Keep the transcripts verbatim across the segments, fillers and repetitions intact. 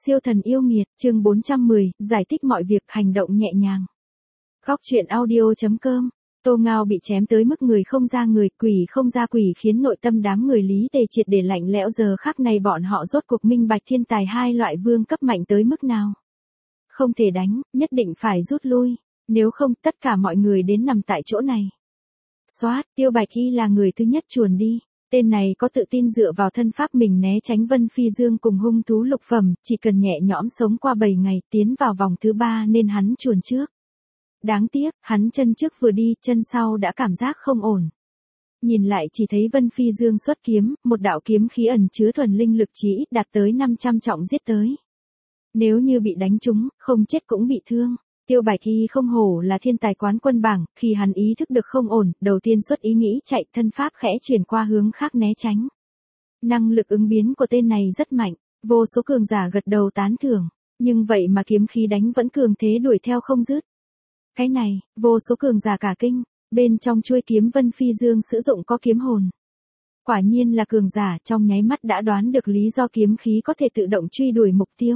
Siêu thần yêu nghiệt, chương bốn trăm mười, giải thích mọi việc, hành động nhẹ nhàng. Góc truyện audio.com. Tô Ngao bị chém tới mức người không ra người, quỷ không ra quỷ, khiến nội tâm đám người Lý Tề triệt để lạnh lẽo. Giờ khắc này bọn họ rốt cuộc minh bạch thiên tài hai loại vương cấp mạnh tới mức nào. Không thể đánh, nhất định phải rút lui, nếu không tất cả mọi người đến nằm tại chỗ này. Xoát, Tiêu Bạch Y là người thứ nhất chuồn đi. Tên này có tự tin dựa vào thân pháp mình né tránh Vân Phi Dương cùng hung thú lục phẩm, chỉ cần nhẹ nhõm sống qua bảy ngày tiến vào vòng thứ ba nên hắn chuồn trước. Đáng tiếc, hắn chân trước vừa đi, chân sau đã cảm giác không ổn. Nhìn lại chỉ thấy Vân Phi Dương xuất kiếm, một đạo kiếm khí ẩn chứa thuần linh lực chí ít đạt tới năm trăm trọng giết tới. Nếu như bị đánh trúng, không chết cũng bị thương. Tiêu Bạch Y không hổ là thiên tài quán quân bảng, khi hắn ý thức được không ổn, đầu tiên xuất ý nghĩ chạy, thân pháp khẽ chuyển qua hướng khác né tránh. Năng lực ứng biến của tên này rất mạnh, vô số cường giả gật đầu tán thưởng, nhưng vậy mà kiếm khí đánh vẫn cường thế đuổi theo không dứt. Cái này, vô số cường giả cả kinh, bên trong chuôi kiếm Vân Phi Dương sử dụng có kiếm hồn. Quả nhiên là cường giả, trong nháy mắt đã đoán được lý do kiếm khí có thể tự động truy đuổi mục tiêu.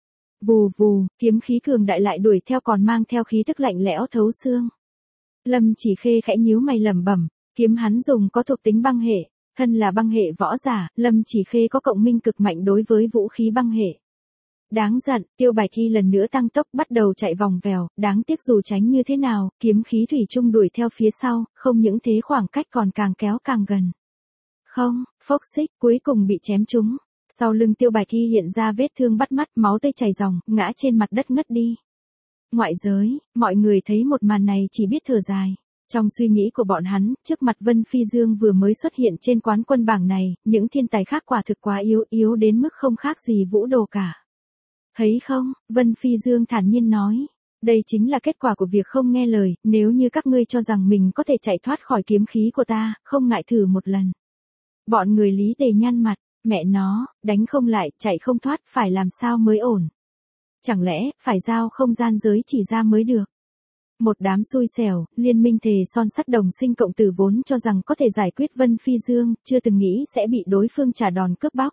Vù vù, kiếm khí cường đại lại đuổi theo còn mang theo khí tức lạnh lẽo thấu xương. Lâm Chỉ Khê khẽ nhíu mày lẩm bẩm, kiếm hắn dùng có thuộc tính băng hệ, thân là băng hệ võ giả, Lâm Chỉ Khê có cộng minh cực mạnh đối với vũ khí băng hệ. Đáng giận, Tiêu Bạch Y lần nữa tăng tốc bắt đầu chạy vòng vèo, đáng tiếc dù tránh như thế nào, kiếm khí thủy chung đuổi theo phía sau, không những thế khoảng cách còn càng kéo càng gần. Không, phốc xích, cuối cùng bị chém trúng. Sau lưng Tiêu Bạch Y hiện ra vết thương bắt mắt, máu tươi chảy ròng, ngã trên mặt đất ngất đi. Ngoại giới, mọi người thấy một màn này chỉ biết thở dài. Trong suy nghĩ của bọn hắn, trước mặt Vân Phi Dương vừa mới xuất hiện trên quán quân bảng này, những thiên tài khác quả thực quá yếu, yếu đến mức không khác gì vũ đồ cả. Thấy không, Vân Phi Dương thản nhiên nói. Đây chính là kết quả của việc không nghe lời, nếu như các ngươi cho rằng mình có thể chạy thoát khỏi kiếm khí của ta, không ngại thử một lần. Bọn người Lý Tề nhăn mặt. Mẹ nó, đánh không lại, chạy không thoát, phải làm sao mới ổn? Chẳng lẽ, phải giao không gian giới chỉ ra mới được? Một đám xui xẻo, liên minh thề son sắt đồng sinh cộng tử vốn cho rằng có thể giải quyết Vân Phi Dương, chưa từng nghĩ sẽ bị đối phương trả đòn cướp bóc.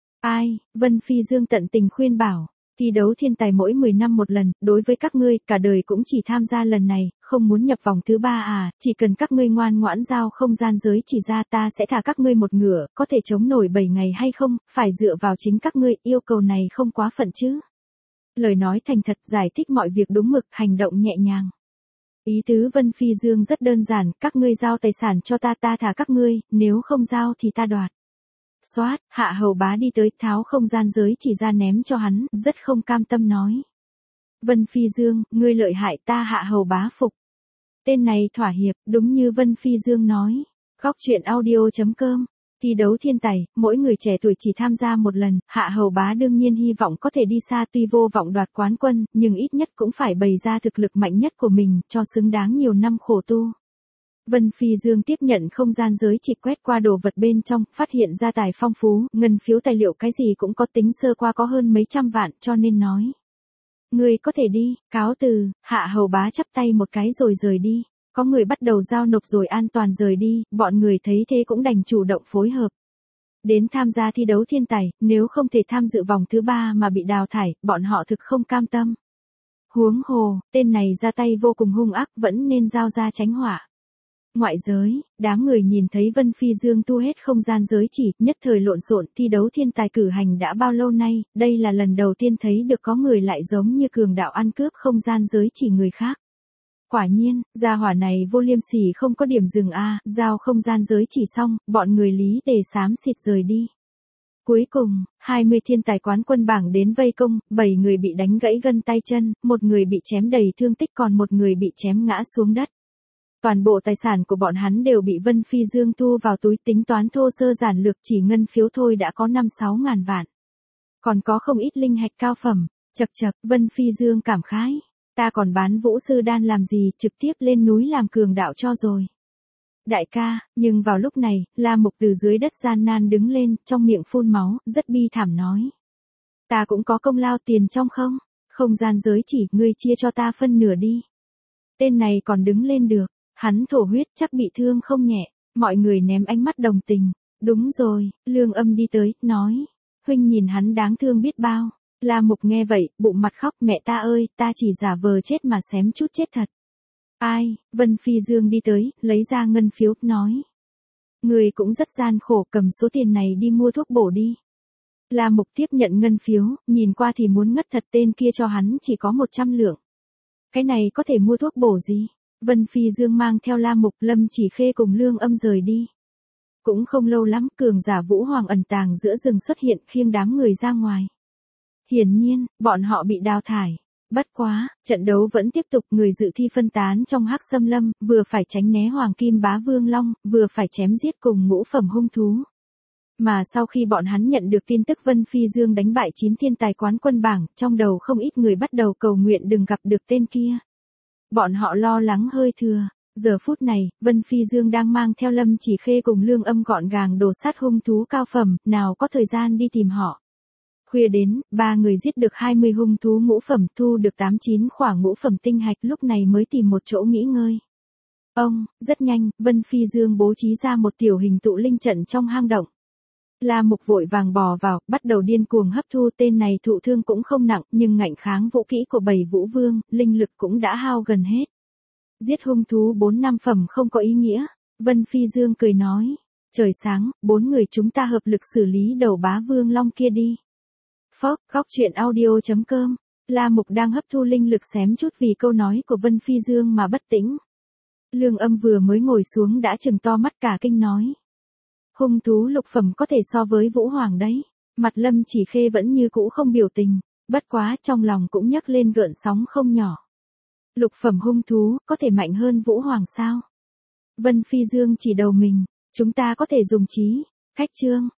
Ai, Vân Phi Dương tận tình khuyên bảo, thi đấu thiên tài mỗi mười năm một lần, đối với các ngươi, cả đời cũng chỉ tham gia lần này, không muốn nhập vòng thứ ba à, chỉ cần các ngươi ngoan ngoãn giao không gian giới chỉ ra ta sẽ thả các ngươi một ngựa, có thể chống nổi bảy ngày hay không, phải dựa vào chính các ngươi, yêu cầu này không quá phận chứ. Lời nói thành thật, giải thích mọi việc đúng mực, hành động nhẹ nhàng. Ý tứ Vân Phi Dương rất đơn giản, các ngươi giao tài sản cho ta, ta thả các ngươi, nếu không giao thì ta đoạt. Xoát, Hạ Hầu Bá đi tới, tháo không gian giới chỉ ra ném cho hắn, rất không cam tâm nói. Vân Phi Dương, ngươi lợi hại, ta Hạ Hầu Bá phục. Tên này thỏa hiệp, đúng như Vân Phi Dương nói. Góc truyện audio.com. Thi đấu thiên tài, mỗi người trẻ tuổi chỉ tham gia một lần, Hạ Hầu Bá đương nhiên hy vọng có thể đi xa, tuy vô vọng đoạt quán quân, nhưng ít nhất cũng phải bày ra thực lực mạnh nhất của mình, cho xứng đáng nhiều năm khổ tu. Vân Phi Dương tiếp nhận không gian giới chỉ, quét qua đồ vật bên trong, phát hiện ra tài phong phú, ngân phiếu tài liệu cái gì cũng có, tính sơ qua có hơn mấy trăm vạn, cho nên nói. Người có thể đi, cáo từ. Hạ Hầu Bá chắp tay một cái rồi rời đi. Có người bắt đầu giao nộp rồi an toàn rời đi, bọn người thấy thế cũng đành chủ động phối hợp. Đến tham gia thi đấu thiên tài, nếu không thể tham dự vòng thứ ba mà bị đào thải, bọn họ thực không cam tâm. Huống hồ, tên này ra tay vô cùng hung ác, vẫn nên giao ra tránh họa. Ngoại giới, đám người nhìn thấy Vân Phi Dương tu hết không gian giới chỉ, nhất thời lộn xộn, thi đấu thiên tài cử hành đã bao lâu nay, đây là lần đầu tiên thấy được có người lại giống như cường đạo ăn cướp không gian giới chỉ người khác. Quả nhiên, gia hỏa này vô liêm sỉ không có điểm dừng a, giao không gian giới chỉ xong, bọn người Lý Tề xám xịt rời đi. Cuối cùng, hai mươi thiên tài quán quân bảng đến vây công, bảy người bị đánh gãy gân tay chân, một người bị chém đầy thương tích còn một người bị chém ngã xuống đất. Toàn bộ tài sản của bọn hắn đều bị Vân Phi Dương thu vào túi, tính toán thô sơ giản lược, chỉ ngân phiếu thôi đã có năm sáu ngàn vạn. Còn có không ít linh hạch cao phẩm, chậc chậc, Vân Phi Dương cảm khái. Ta còn bán vũ sư đan làm gì, trực tiếp lên núi làm cường đạo cho rồi. Đại ca, nhưng vào lúc này, La Mục từ dưới đất gian nan đứng lên, trong miệng phun máu, rất bi thảm nói. Ta cũng có công lao tiền trong không? Không gian giới chỉ, ngươi chia cho ta phân nửa đi. Tên này còn đứng lên được. Hắn thổ huyết chắc bị thương không nhẹ, mọi người ném ánh mắt đồng tình. Đúng rồi, Lương Âm đi tới, nói. Huynh nhìn hắn đáng thương biết bao. La Mục nghe vậy, bụng mặt khóc, mẹ ta ơi, ta chỉ giả vờ chết mà xém chút chết thật. Ai, Vân Phi Dương đi tới, lấy ra ngân phiếu, nói. Người cũng rất gian khổ, cầm số tiền này đi mua thuốc bổ đi. La Mục tiếp nhận ngân phiếu, nhìn qua thì muốn ngất thật, tên kia cho hắn chỉ có một trăm lượng. Cái này có thể mua thuốc bổ gì? Vân Phi Dương mang theo La Mục, Lâm Chỉ Khê cùng Lương Âm rời đi. Cũng không lâu lắm, cường giả Vũ Hoàng ẩn tàng giữa rừng xuất hiện, khiêng đám người ra ngoài. Hiển nhiên, bọn họ bị đào thải. Bất quá, trận đấu vẫn tiếp tục, người dự thi phân tán trong Hắc Xâm Lâm, vừa phải tránh né Hoàng Kim Bá Vương Long, vừa phải chém giết cùng ngũ phẩm hung thú. Mà sau khi bọn hắn nhận được tin tức Vân Phi Dương đánh bại chín thiên tài quán quân bảng, trong đầu không ít người bắt đầu cầu nguyện đừng gặp được tên kia. Bọn họ lo lắng hơi thừa. Giờ phút này, Vân Phi Dương đang mang theo Lâm Chỉ Khê cùng Lương Âm gọn gàng đồ sát hung thú cao phẩm, nào có thời gian đi tìm họ. Khuya đến, ba người giết được hai mươi hung thú ngũ phẩm, thu được tám chín khỏa ngũ phẩm tinh hạch, lúc này mới tìm một chỗ nghỉ ngơi. Ông, rất nhanh, Vân Phi Dương bố trí ra một tiểu hình tụ linh trận trong hang động. La Mục vội vàng bò vào, bắt đầu điên cuồng hấp thu, tên này thụ thương cũng không nặng, nhưng ngạnh kháng vũ kỹ của Bầy Vũ Vương, linh lực cũng đã hao gần hết. Giết hung thú bốn năm phẩm không có ý nghĩa, Vân Phi Dương cười nói. Trời sáng, bốn người chúng ta hợp lực xử lý đầu bá vương long kia đi. Phóc, góc truyện audio chấm com. La Mục đang hấp thu linh lực xém chút vì câu nói của Vân Phi Dương mà bất tĩnh. Lương Âm vừa mới ngồi xuống đã trừng to mắt cả kinh nói. Hung thú lục phẩm có thể so với Vũ Hoàng đấy. Mặt Lâm Chỉ Khê vẫn như cũ không biểu tình, bất quá trong lòng cũng nhấc lên gợn sóng không nhỏ. Lục phẩm hung thú, có thể mạnh hơn Vũ Hoàng sao? Vân Phi Dương chỉ đầu mình, chúng ta có thể dùng trí, khách trương.